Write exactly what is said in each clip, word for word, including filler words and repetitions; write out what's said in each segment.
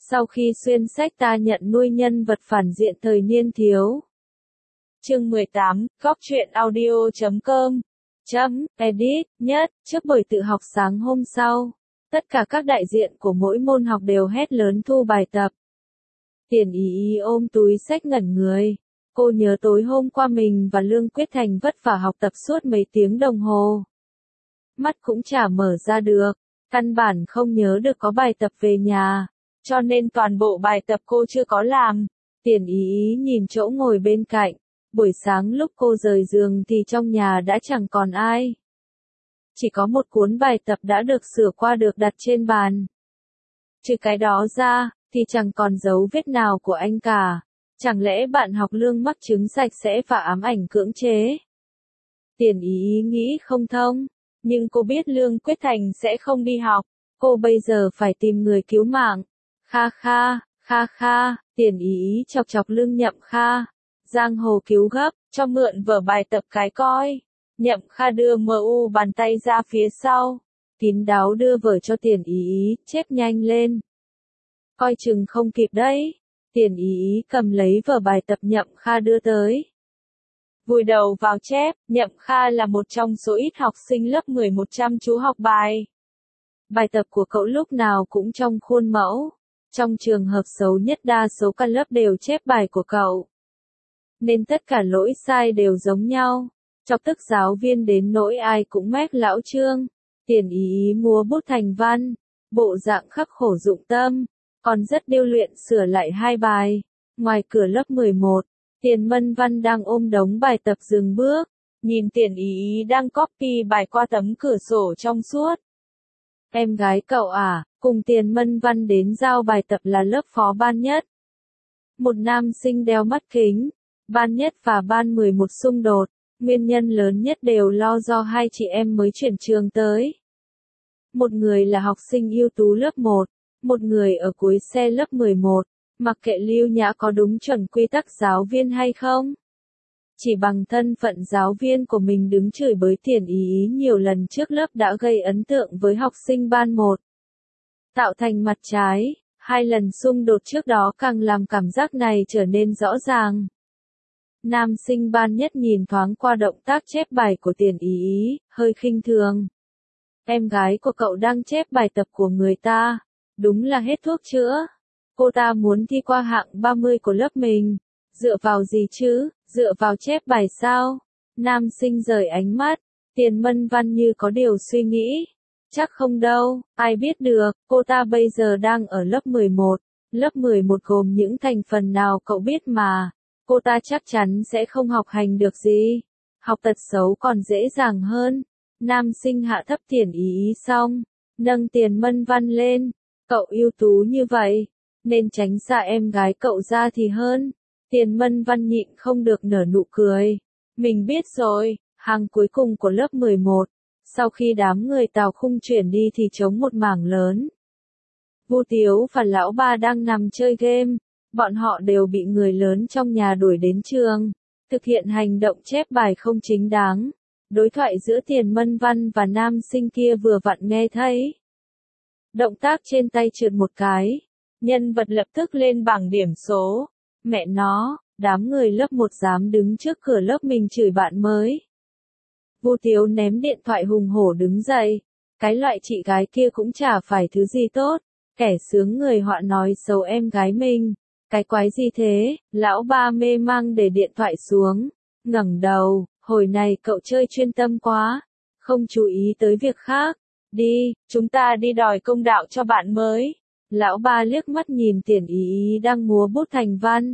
Sau khi xuyên sách ta nhận nuôi nhân vật phản diện thời niên thiếu. Chương mười tám, góc truyện audio chấm com, chấm, edit, nhất, trước buổi tự học sáng hôm sau. Tất cả các đại diện của mỗi môn học đều hét lớn thu bài tập. Tiền Ý Ý ôm túi sách ngẩn người. Cô nhớ tối hôm qua mình và Lương Quyết Thành vất vả học tập suốt mấy tiếng đồng hồ. Mắt cũng chả mở ra được, căn bản không nhớ được có bài tập về nhà, cho nên toàn bộ bài tập cô chưa có làm. Tiền Ý Ý nhìn chỗ ngồi bên cạnh, buổi sáng lúc cô rời giường thì trong nhà đã chẳng còn ai. Chỉ có một cuốn bài tập đã được sửa qua được đặt trên bàn. Trừ cái đó ra, thì chẳng còn dấu vết nào của anh cả. Chẳng lẽ bạn học Lương mắc chứng sạch sẽ và ám ảnh cưỡng chế? Tiền Ý Ý nghĩ không thông, nhưng cô biết Lương Quyết Thành sẽ không đi học, cô bây giờ phải tìm người cứu mạng. Kha kha, kha kha, Tiền Ý Ý chọc chọc Lương Nhậm Kha. Giang hồ cứu gấp, cho mượn vở bài tập cái coi. Nhậm Kha đưa mờ u bàn tay ra phía sau, kín đáo đưa vở cho Tiền Ý Ý, chép nhanh lên. Coi chừng không kịp đấy. Tiền Ý Ý cầm lấy vở bài tập Nhậm Kha đưa tới. Vùi đầu vào chép, Nhậm Kha là một trong số ít học sinh lớp mười một chăm chú học bài. Bài tập của cậu lúc nào cũng trong khuôn mẫu. Trong trường hợp xấu nhất đa số cả lớp đều chép bài của cậu. Nên tất cả lỗi sai đều giống nhau. Chọc tức giáo viên đến nỗi ai cũng mét lão Trương. Tiền Ý Ý múa bút thành văn, bộ dạng khắc khổ dụng tâm, còn rất điêu luyện sửa lại hai bài. Ngoài cửa lớp mười một, Tiền Mân Văn đang ôm đống bài tập dừng bước, nhìn Tiền Ý Ý đang copy bài qua tấm cửa sổ trong suốt. Em gái cậu à, cùng Tiền Mân Văn đến giao bài tập là lớp phó ban nhất. Một nam sinh đeo mắt kính, ban nhất và ban mười một xung đột, nguyên nhân lớn nhất đều lo do hai chị em mới chuyển trường tới. Một người là học sinh ưu tú lớp một, một người ở cuối xe lớp mười một, mặc kệ Lưu Nhã có đúng chuẩn quy tắc giáo viên hay không. Chỉ bằng thân phận giáo viên của mình đứng chửi bới Tiền Ý Ý nhiều lần trước lớp đã gây ấn tượng với học sinh ban một. Tạo thành mặt trái, hai lần xung đột trước đó càng làm cảm giác này trở nên rõ ràng. Nam sinh ban nhất nhìn thoáng qua động tác chép bài của Tiền Ý Ý, hơi khinh thường. Em gái của cậu đang chép bài tập của người ta, đúng là hết thuốc chữa. Cô ta muốn thi qua hạng ba mươi của lớp mình. Dựa vào gì chứ, dựa vào chép bài sao? Nam sinh rời ánh mắt, Tiền Mân Văn như có điều suy nghĩ. Chắc không đâu, ai biết được, cô ta bây giờ đang ở lớp mười một. Lớp mười một gồm những thành phần nào cậu biết mà. Cô ta chắc chắn sẽ không học hành được gì. Học tật xấu còn dễ dàng hơn. Nam sinh hạ thấp Tiền Ý Ý xong, nâng Tiền Mân Văn lên. Cậu ưu tú như vậy, nên tránh xa em gái cậu ra thì hơn. Tiền Mân Văn nhịn không được nở nụ cười. Mình biết rồi, hàng cuối cùng của lớp mười một. Sau khi đám người Tào Khung chuyển đi thì trống một mảng lớn. Vu Tiếu và Lão Ba đang nằm chơi game. Bọn họ đều bị người lớn trong nhà đuổi đến trường, thực hiện hành động chép bài không chính đáng. Đối thoại giữa Tiền Mân Văn và nam sinh kia vừa vặn nghe thấy. Động tác trên tay trượt một cái, nhân vật lập tức lên bảng điểm số. Mẹ nó, đám người lớp một dám đứng trước cửa lớp mình chửi bạn mới. Vu Tiếu ném điện thoại hùng hổ đứng dậy. Cái loại chị gái kia cũng chả phải thứ gì tốt. Kẻ sướng người họa nói xấu em gái mình. Cái quái gì thế? Lão Ba mê mang để điện thoại xuống, ngẩng đầu, hồi này cậu chơi chuyên tâm quá, không chú ý tới việc khác. Đi, chúng ta đi đòi công đạo cho bạn mới. Lão Ba liếc mắt nhìn Tiền Ý Ý đang múa bút thành văn.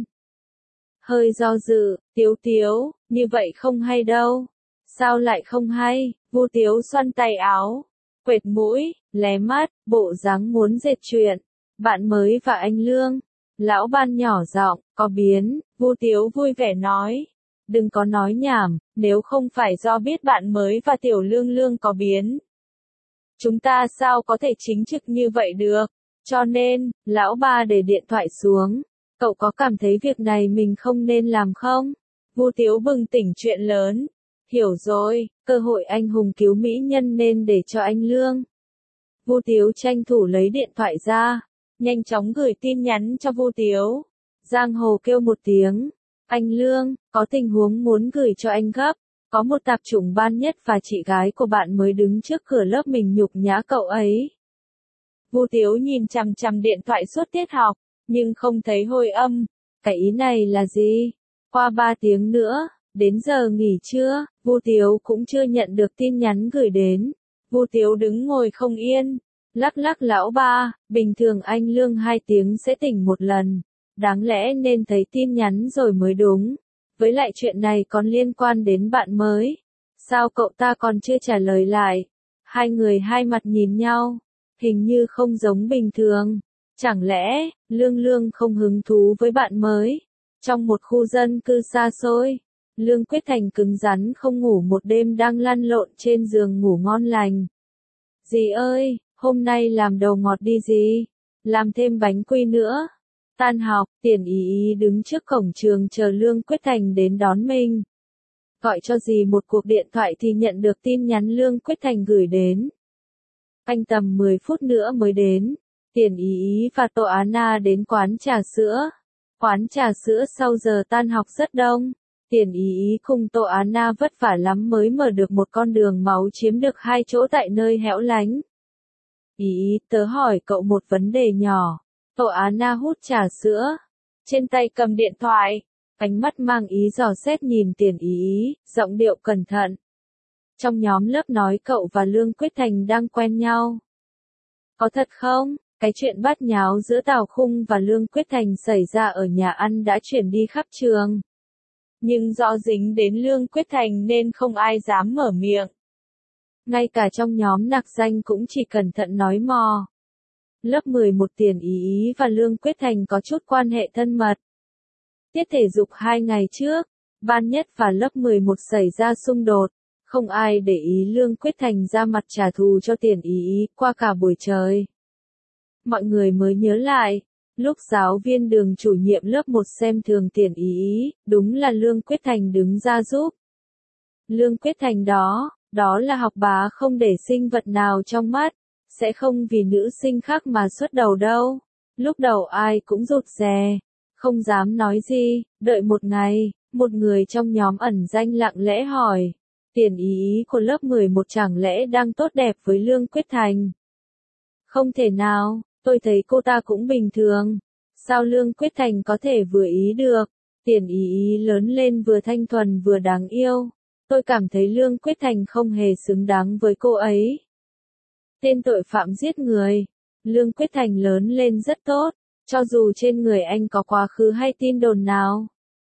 Hơi do dự, Tiếu Tiếu, như vậy không hay đâu. Sao lại không hay? Vu Tiếu xoăn tay áo, quệt mũi, lé mắt, bộ dáng muốn dệt chuyện. Bạn mới và anh Lương. Lão Ban nhỏ giọng, có biến, Vu Tiếu vui vẻ nói. Đừng có nói nhảm, nếu không phải do biết bạn mới và Tiểu Lương Lương có biến. Chúng ta sao có thể chính trực như vậy được, cho nên, Lão Ba để điện thoại xuống. Cậu có cảm thấy việc này mình không nên làm không? Vu Tiếu bừng tỉnh chuyện lớn. Hiểu rồi, cơ hội anh hùng cứu mỹ nhân nên để cho anh Lương. Vu Tiếu tranh thủ lấy điện thoại ra. nhanh chóng gửi tin nhắn cho Vu Tiếu. Giang Hồ kêu một tiếng, anh Lương, có tình huống muốn gửi cho anh gấp. Có một tạp chủng ban nhất và chị gái của bạn mới đứng trước cửa lớp mình nhục nhã cậu ấy. Vu Tiếu nhìn chằm chằm điện thoại suốt tiết học, nhưng không thấy hồi âm. Cái ý này là gì? Qua ba tiếng nữa, đến giờ nghỉ trưa, Vu Tiếu cũng chưa nhận được tin nhắn gửi đến. Vu Tiếu đứng ngồi không yên, lắc lắc lão ba, bình thường anh Lương hai tiếng sẽ tỉnh một lần. Đáng lẽ nên thấy tin nhắn rồi mới đúng. Với lại chuyện này còn liên quan đến bạn mới. Sao cậu ta còn chưa trả lời lại? Hai người hai mặt nhìn nhau. Hình như không giống bình thường. Chẳng lẽ, Lương Lương không hứng thú với bạn mới? Trong một khu dân cư xa xôi, Lương Quyết Thành cứng rắn không ngủ một đêm đang lăn lộn trên giường ngủ ngon lành. Dì ơi, hôm nay làm đầu ngọt đi dì. Làm thêm bánh quy nữa. Tan học, Tiền Ý Ý đứng trước cổng trường chờ Lương Quyết Thành đến đón mình. Gọi cho dì một cuộc điện thoại thì nhận được tin nhắn Lương Quyết Thành gửi đến. Anh tầm mười phút nữa mới đến. Tiền Ý Ý và Tô Á Na đến quán trà sữa. Quán trà sữa sau giờ tan học rất đông. Tiền Ý Ý cùng Tô Á Na vất vả lắm mới mở được một con đường máu chiếm được hai chỗ tại nơi hẻo lánh. Ý Ý, tớ hỏi cậu một vấn đề nhỏ. Tô Á Na hút trà sữa, trên tay cầm điện thoại, ánh mắt mang ý dò xét nhìn Tiền Ý Ý, giọng điệu cẩn thận. Trong nhóm lớp nói cậu và Lương Quyết Thành đang quen nhau. Có thật không? Cái chuyện bát nháo giữa Tào Khung và Lương Quyết Thành xảy ra ở nhà ăn đã chuyển đi khắp trường. Nhưng do dính đến Lương Quyết Thành nên không ai dám mở miệng. Ngay cả trong nhóm nặc danh cũng chỉ cẩn thận nói mò. Lớp mười một Tiền Ý Ý và Lương Quyết Thành có chút quan hệ thân mật. Tiết thể dục hai ngày trước, ban nhất và lớp mười một xảy ra xung đột. Không ai để ý Lương Quyết Thành ra mặt trả thù cho Tiền Ý Ý qua cả buổi trời. Mọi người mới nhớ lại, lúc giáo viên Đường chủ nhiệm lớp một xem thường Tiền Ý Ý, đúng là Lương Quyết Thành đứng ra giúp. Lương Quyết Thành đó, đó là học bá không để sinh vật nào trong mắt. Sẽ không vì nữ sinh khác mà xuất đầu đâu. Lúc đầu ai cũng rụt rè, không dám nói gì, đợi một ngày, một người trong nhóm ẩn danh lặng lẽ hỏi, Tiền Ý Ý của lớp mười một chẳng lẽ đang tốt đẹp với Lương Quyết Thành? Không thể nào, tôi thấy cô ta cũng bình thường. Sao Lương Quyết Thành có thể vừa ý được? Tiền Ý Ý lớn lên vừa thanh thuần vừa đáng yêu. Tôi cảm thấy Lương Quyết Thành không hề xứng đáng với cô ấy. Tên tội phạm giết người. Lương Quyết Thành lớn lên rất tốt, cho dù trên người anh có quá khứ hay tin đồn nào.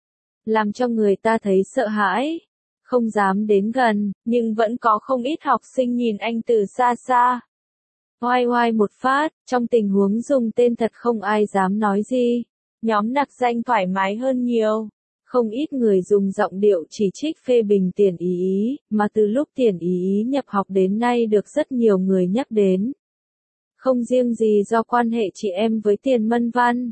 Làm cho người ta thấy sợ hãi, không dám đến gần, nhưng vẫn có không ít học sinh nhìn anh từ xa xa. Oai oai một phát, trong tình huống dùng tên thật không ai dám nói gì. Nhóm nặc danh thoải mái hơn nhiều. Không ít người dùng giọng điệu chỉ trích phê bình Tiền Ý Ý, mà từ lúc Tiền Ý Ý nhập học đến nay được rất nhiều người nhắc đến. Không riêng gì do quan hệ chị em với Tiền Mân Văn.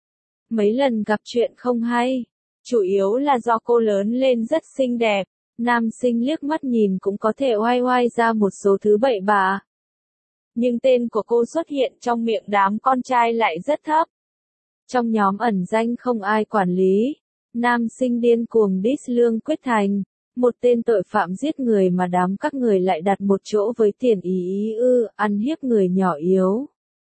Mấy lần gặp chuyện không hay, chủ yếu là do cô lớn lên rất xinh đẹp, nam sinh liếc mắt nhìn cũng có thể oai oai ra một số thứ bậy bạ. Nhưng tên của cô xuất hiện trong miệng đám con trai lại rất thấp. Trong nhóm ẩn danh không ai quản lý. Nam sinh điên cuồng diss Lương Quyết Thành, một tên tội phạm giết người mà đám các người lại đặt một chỗ với Tiền Ý Ý ư, ăn hiếp người nhỏ yếu.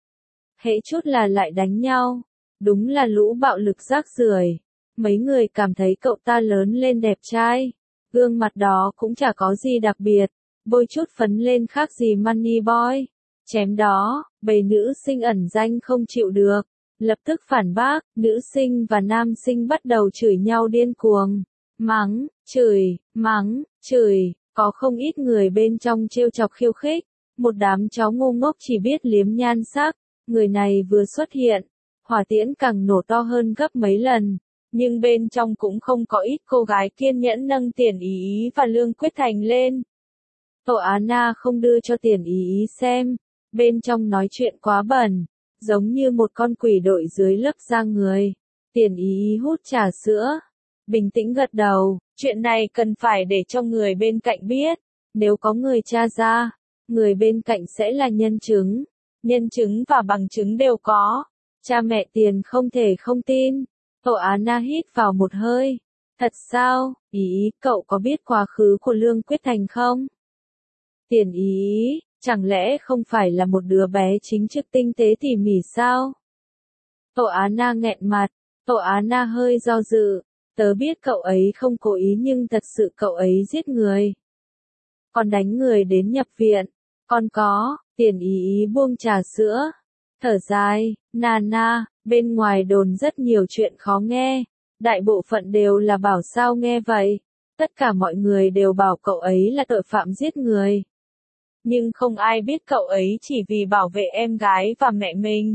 Hễ chút là lại đánh nhau, đúng là lũ bạo lực rác rưởi. Mấy người cảm thấy cậu ta lớn lên đẹp trai, gương mặt đó cũng chả có gì đặc biệt, bôi chút phấn lên khác gì Money Boy. Chém đó, bầy nữ sinh ẩn danh không chịu được. Lập tức phản bác, nữ sinh và nam sinh bắt đầu chửi nhau điên cuồng. Mắng, chửi, mắng, chửi, có không ít người bên trong trêu chọc khiêu khích. Một đám chó ngu ngốc chỉ biết liếm nhan sắc. Người này vừa xuất hiện, hỏa tiễn càng nổ to hơn gấp mấy lần. Nhưng bên trong cũng không có ít cô gái kiên nhẫn nâng Tiền Ý Ý và Lương Quyết Thành lên. Tô Á Na không đưa cho Tiền Ý Ý xem. Bên trong nói chuyện quá bẩn. Giống như một con quỷ đội dưới lớp da người. Tiền Ý Ý hút trà sữa. Bình tĩnh gật đầu, chuyện này cần phải để cho người bên cạnh biết. Nếu có người tra ra, người bên cạnh sẽ là nhân chứng. Nhân chứng và bằng chứng đều có. Cha mẹ Tiền không thể không tin. Tô Á Na hít vào một hơi. Thật sao? Ý, cậu có biết quá khứ của Lương Quyết Thành không? Tiền ý, chẳng lẽ không phải là một đứa bé chính trực tinh tế tỉ mỉ sao? Tô Á Na nghẹn mặt. Tô Á Na hơi do dự. Tớ biết cậu ấy không cố ý nhưng thật sự cậu ấy giết người. Còn đánh người đến nhập viện. Còn có, Tiền ý ý buông trà sữa. Thở dài, na na, bên ngoài đồn rất nhiều chuyện khó nghe. Đại bộ phận đều là bảo sao nghe vậy. Tất cả mọi người đều bảo cậu ấy là tội phạm giết người. Nhưng không ai biết cậu ấy chỉ vì bảo vệ em gái và mẹ mình.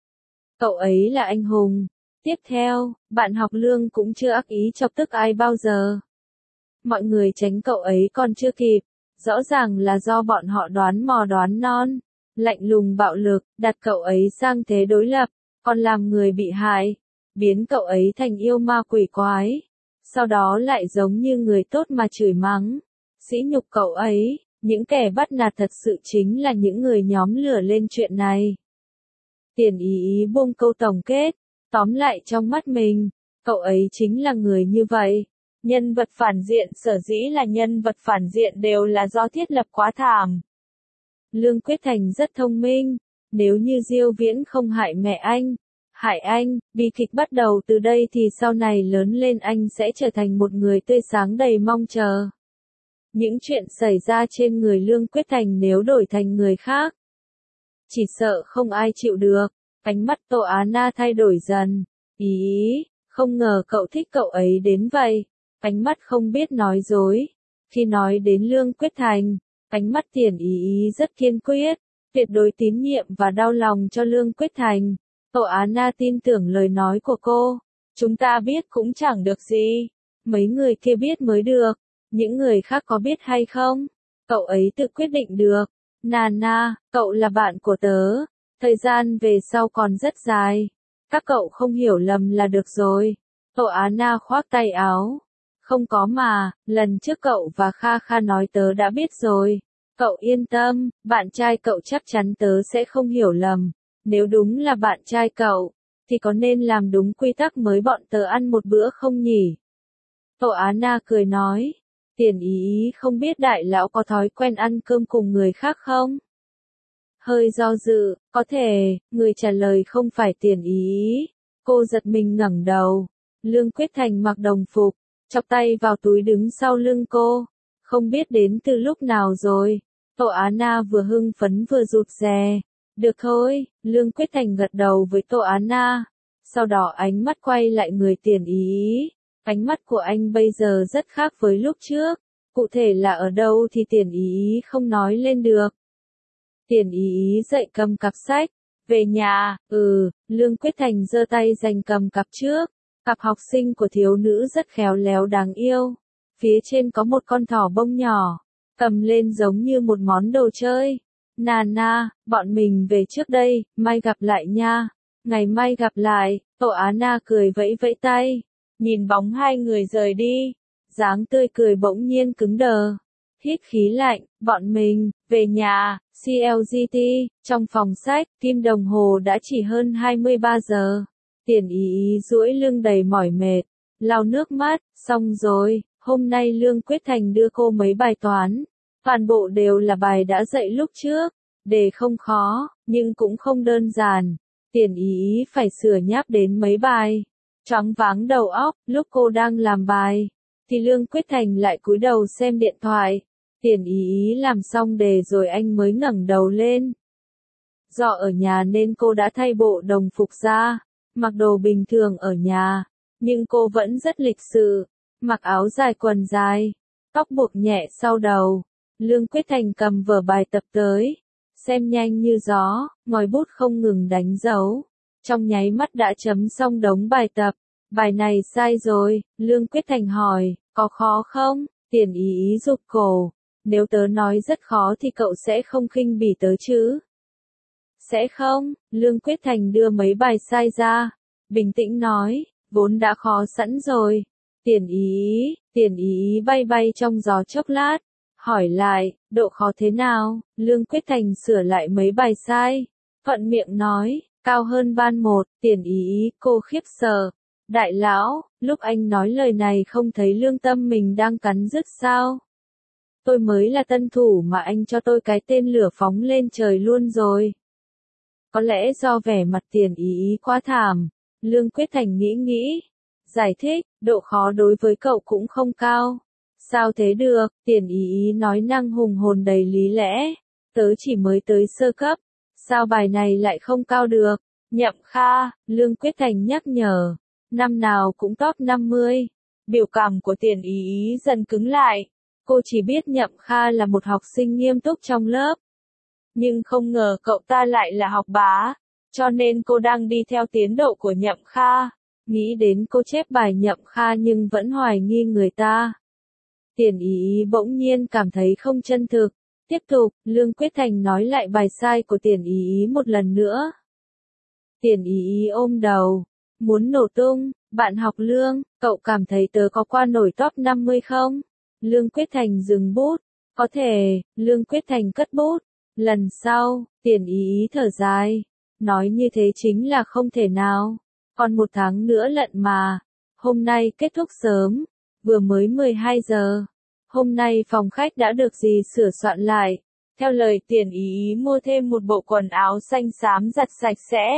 Cậu ấy là anh hùng. Tiếp theo, bạn học Lương cũng chưa ác ý chọc tức ai bao giờ. Mọi người tránh cậu ấy còn chưa kịp. Rõ ràng là do bọn họ đoán mò đoán non. Lạnh lùng bạo lực, đặt cậu ấy sang thế đối lập, còn làm người bị hại. Biến cậu ấy thành yêu ma quỷ quái. Sau đó lại giống như người tốt mà chửi mắng. Sỉ nhục cậu ấy, những kẻ bắt nạt thật sự chính là những người nhóm lửa lên chuyện này. Tiền ý ý buông câu tổng kết. Tóm lại trong mắt mình, cậu ấy chính là người như vậy. Nhân vật phản diện sở dĩ là nhân vật phản diện đều là do thiết lập quá thảm. Lương Quyết Thành rất thông minh. Nếu như Diêu Viễn không hại mẹ anh, hại anh, bi kịch bắt đầu từ đây thì sau này lớn lên anh sẽ trở thành một người tươi sáng đầy mong chờ. Những chuyện xảy ra trên người Lương Quyết Thành nếu đổi thành người khác, chỉ sợ không ai chịu được. Ánh mắt Tô Á Na thay đổi dần. Ý, không ngờ cậu thích cậu ấy đến vậy. Ánh mắt không biết nói dối. Khi nói đến Lương Quyết Thành, ánh mắt Tiền ý ý rất kiên quyết, tuyệt đối tín nhiệm và đau lòng cho Lương Quyết Thành. Tô Á Na tin tưởng lời nói của cô. Chúng ta biết cũng chẳng được gì. Mấy người kia biết mới được. Những người khác có biết hay không? Cậu ấy tự quyết định được. Na na, cậu là bạn của tớ. Thời gian về sau còn rất dài. Các cậu không hiểu lầm là được rồi. Tô Á Na khoác tay áo. Không có mà, lần trước cậu và Kha Kha nói tớ đã biết rồi. Cậu yên tâm, bạn trai cậu chắc chắn tớ sẽ không hiểu lầm. Nếu đúng là bạn trai cậu, thì có nên làm đúng quy tắc mới bọn tớ ăn một bữa không nhỉ? Tô Á Na cười nói. Tiền ý ý không biết đại lão có thói quen ăn cơm cùng người khác không? Hơi do dự, có thể, người trả lời không phải Tiền ý ý. Cô giật mình ngẩng đầu. Lương Quyết Thành mặc đồng phục, chọc tay vào túi đứng sau lưng cô. Không biết đến từ lúc nào rồi. Tô Á Na vừa hưng phấn vừa rụt rè. Được thôi, Lương Quyết Thành gật đầu với Tô Á Na. Sau đó ánh mắt quay lại người Tiền ý ý. Ánh mắt của anh bây giờ rất khác với lúc trước. Cụ thể là ở đâu thì Tiền ý ý không nói lên được. Tiền ý ý dậy cầm cặp sách. Về nhà, ừ, Lương Quyết Thành giơ tay giành cầm cặp trước. Cặp học sinh của thiếu nữ rất khéo léo đáng yêu. Phía trên có một con thỏ bông nhỏ. Cầm lên giống như một món đồ chơi. Na na, bọn mình về trước đây, mai gặp lại nha. Ngày mai gặp lại, Tô Á Na cười vẫy vẫy tay. Nhìn bóng hai người rời đi. Dáng tươi cười bỗng nhiên cứng đờ. Hít khí lạnh, bọn mình, về nhà, xê lờ giê tê, trong phòng sách, kim đồng hồ đã chỉ hơn hai mươi ba giờ. Tiền ý ý duỗi lưng đầy mỏi mệt, lau nước mắt, xong rồi, hôm nay Lương Quyết Thành đưa cô mấy bài toán. Toàn bộ đều là bài đã dạy lúc trước, đề không khó, nhưng cũng không đơn giản. Tiền ý ý phải sửa nháp đến mấy bài. Choáng váng đầu óc, lúc cô đang làm bài, thì Lương Quyết Thành lại cúi đầu xem điện thoại. Tiền ý ý làm xong đề rồi anh mới ngẩng đầu lên. Do ở nhà nên cô đã thay bộ đồng phục ra, mặc đồ bình thường ở nhà, nhưng cô vẫn rất lịch sự, mặc áo dài quần dài, tóc buộc nhẹ sau đầu. Lương Quyết Thành cầm vở bài tập tới, xem nhanh như gió, ngòi bút không ngừng đánh dấu. Trong nháy mắt đã chấm xong đống bài tập. Bài này sai rồi, Lương Quyết Thành hỏi, có khó không? Tiền ý ý rụt cổ. Nếu tớ nói rất khó thì cậu sẽ không khinh bỉ tớ chứ? Sẽ không, Lương Quyết Thành đưa mấy bài sai ra. Bình tĩnh nói, vốn đã khó sẵn rồi. Tiền ý, tiền ý bay bay trong gió chốc lát. Hỏi lại, độ khó thế nào? Lương Quyết Thành sửa lại mấy bài sai. thuận miệng nói, cao hơn ban một, Tiền Ý Ý, cô khiếp sợ. Đại lão, lúc anh nói lời này không thấy lương tâm mình đang cắn rứt sao? Tôi mới là tân thủ mà anh cho tôi cái tên lửa phóng lên trời luôn rồi. Có lẽ do vẻ mặt Tiền Ý Ý quá thảm, Lương Quyết Thành nghĩ nghĩ. Giải thích, độ khó đối với cậu cũng không cao. Sao thế được, Tiền Ý Ý nói năng hùng hồn đầy lý lẽ. Tớ chỉ mới tới sơ cấp, sao bài này lại không cao được? Nhậm Kha, Lương Quyết Thành nhắc nhở. Năm nào cũng top năm mươi. Biểu cảm của Tiền Ý Ý dần cứng lại. Cô chỉ biết Nhậm Kha là một học sinh nghiêm túc trong lớp. Nhưng không ngờ cậu ta lại là học bá. Cho nên cô đang đi theo tiến độ của Nhậm Kha. Nghĩ đến cô chép bài Nhậm Kha nhưng vẫn hoài nghi người ta. Tiền Ý Ý bỗng nhiên cảm thấy không chân thực. Tiếp tục, Lương Quyết Thành nói lại bài sai của Tiền Ý Ý một lần nữa. Tiền Ý Ý ôm đầu. Muốn nổ tung, bạn học Lương, cậu cảm thấy tớ có qua nổi top năm mươi không? Lương Quyết Thành dừng bút. Có thể, Lương Quyết Thành cất bút. Lần sau, Tiền Ý Ý thở dài. Nói như thế chính là không thể nào. Còn một tháng nữa lận mà. Hôm nay kết thúc sớm. Vừa mới mười hai giờ. Hôm nay phòng khách đã được dì sửa soạn lại. Theo lời Tiền Ý Ý mua thêm một bộ quần áo xanh xám giặt sạch sẽ.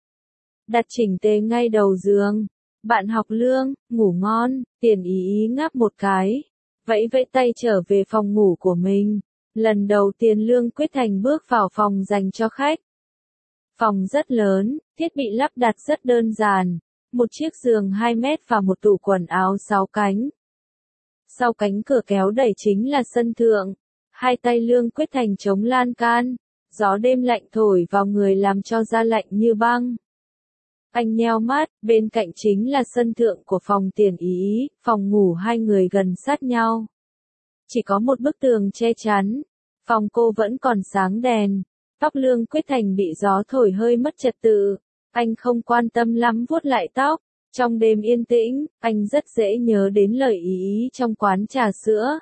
Đặt chỉnh tề ngay đầu giường. Bạn học Lương, ngủ ngon. Tiền Ý Ý ngáp một cái. Vẫy vẫy tay trở về phòng ngủ của mình. Lần đầu tiên Lương Quyết Thành bước vào phòng dành cho khách. Phòng rất lớn, thiết bị lắp đặt rất đơn giản. Một chiếc giường hai mét và một tủ quần áo sáu cánh. Sau cánh cửa kéo đẩy chính là sân thượng. Hai tay Lương Quyết Thành chống lan can. Gió đêm lạnh thổi vào người làm cho da lạnh như băng. Anh nheo mắt, bên cạnh chính là sân thượng của phòng Tiền Ý Ý, phòng ngủ hai người gần sát nhau. Chỉ có một bức tường che chắn. Phòng cô vẫn còn sáng đèn. Tóc Lương Quyết Thành bị gió thổi hơi mất trật tự. Anh không quan tâm lắm vuốt lại tóc. Trong đêm yên tĩnh, anh rất dễ nhớ đến lời Ý Ý trong quán trà sữa.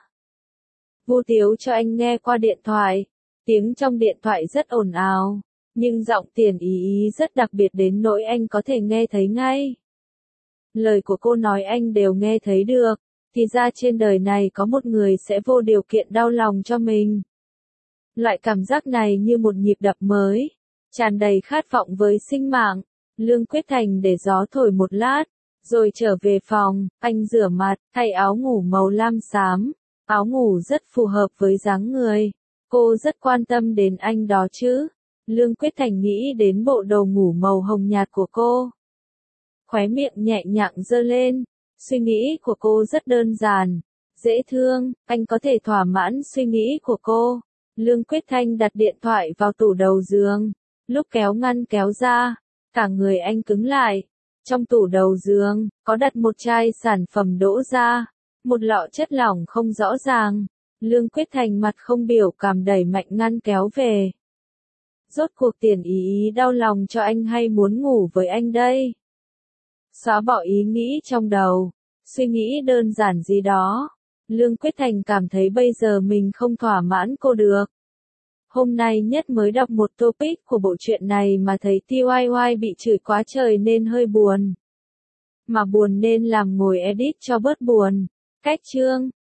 Vu Tiếu cho anh nghe qua điện thoại. Tiếng trong điện thoại rất ồn ào. Nhưng giọng Tiền Ý Ý rất đặc biệt đến nỗi anh có thể nghe thấy ngay. Lời của cô nói anh đều nghe thấy được. Thì ra trên đời này có một người sẽ vô điều kiện đau lòng cho mình. Loại cảm giác này như một nhịp đập mới. Tràn đầy khát vọng với sinh mạng. Lương Quyết Thành để gió thổi một lát. Rồi trở về phòng, anh rửa mặt, thay áo ngủ màu lam xám. Áo ngủ rất phù hợp với dáng người. Cô rất quan tâm đến anh đó chứ. Lương Quyết Thành nghĩ đến bộ đồ ngủ màu hồng nhạt của cô. Khóe miệng nhẹ nhàng giơ lên. Suy nghĩ của cô rất đơn giản. Dễ thương, anh có thể thỏa mãn suy nghĩ của cô. Lương Quyết Thành đặt điện thoại vào tủ đầu giường. Lúc kéo ngăn kéo ra, cả người anh cứng lại. Trong tủ đầu giường, có đặt một chai sản phẩm đỗ ra. Một lọ chất lỏng không rõ ràng. Lương Quyết Thành mặt không biểu cảm đẩy mạnh ngăn kéo về. Rốt cuộc Tiền Ý Ý đau lòng cho anh hay muốn ngủ với anh đây? Xóa bỏ ý nghĩ trong đầu. Suy nghĩ đơn giản gì đó. Lương Quyết Thành cảm thấy bây giờ mình không thỏa mãn cô được. Hôm nay nhất mới đọc một topic của bộ truyện này mà thấy tê i i bị chửi quá trời nên hơi buồn. Mà buồn nên làm ngồi edit cho bớt buồn. Cách chương